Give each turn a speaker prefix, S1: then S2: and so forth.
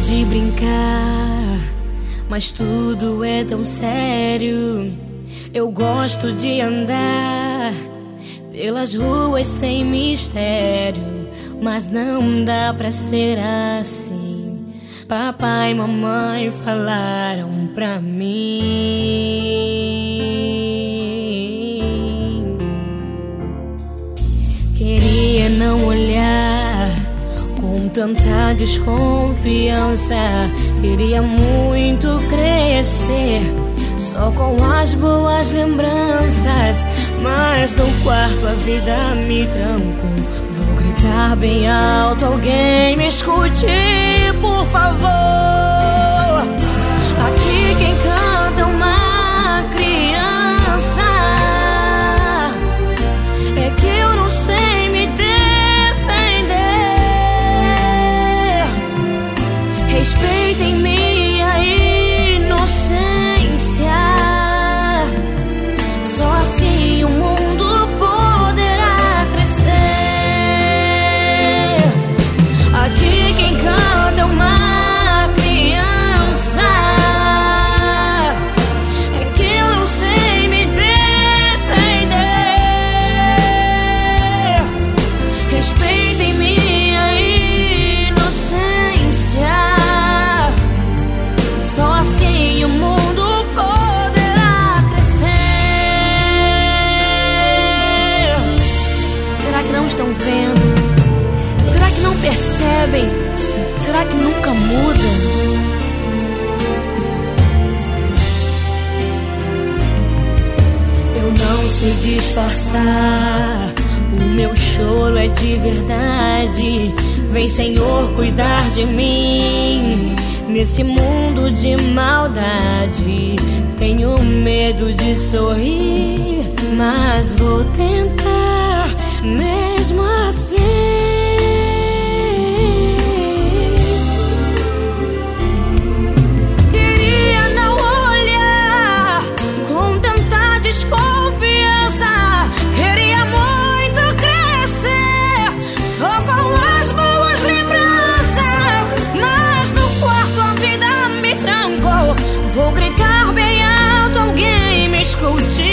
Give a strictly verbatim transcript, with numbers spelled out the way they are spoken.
S1: de brincar, mas tudo é tão sério. Eu gosto de andar pelas ruas sem mistério, mas não dá pra ser assim. Papai e mamãe falaram pra mim. Queria não olhar com tanta desconfiança, queria muito crescer só com as boas lembranças, mas no quarto a vida me trancou. Vou gritar bem alto, alguém me escute, por favor. Aqui quem canta é uma criança. É que eu não sei me defender. Respeitem minha inocência. Só assim o mundo poderá crescer. Aqui quem canta é uma criança. É que eu não sei me defender. Respeitem minha inocência. Só assim o mundo poderá crescer. Será que não estão vendo? Será que não percebem? Será que nunca muda? Eu não sei disfarçar, o meu choro é de verdade. Vem, Senhor, cuidar de mim nesse mundo de maldade. Tenho medo de sorrir, mas vou tentar mesmo assim. Queria não olhar com tanta desconfiança, queria muito crescer só com as boas lembranças, mas no quarto a vida me trancou. Vou gritar bem alto, alguém me escute.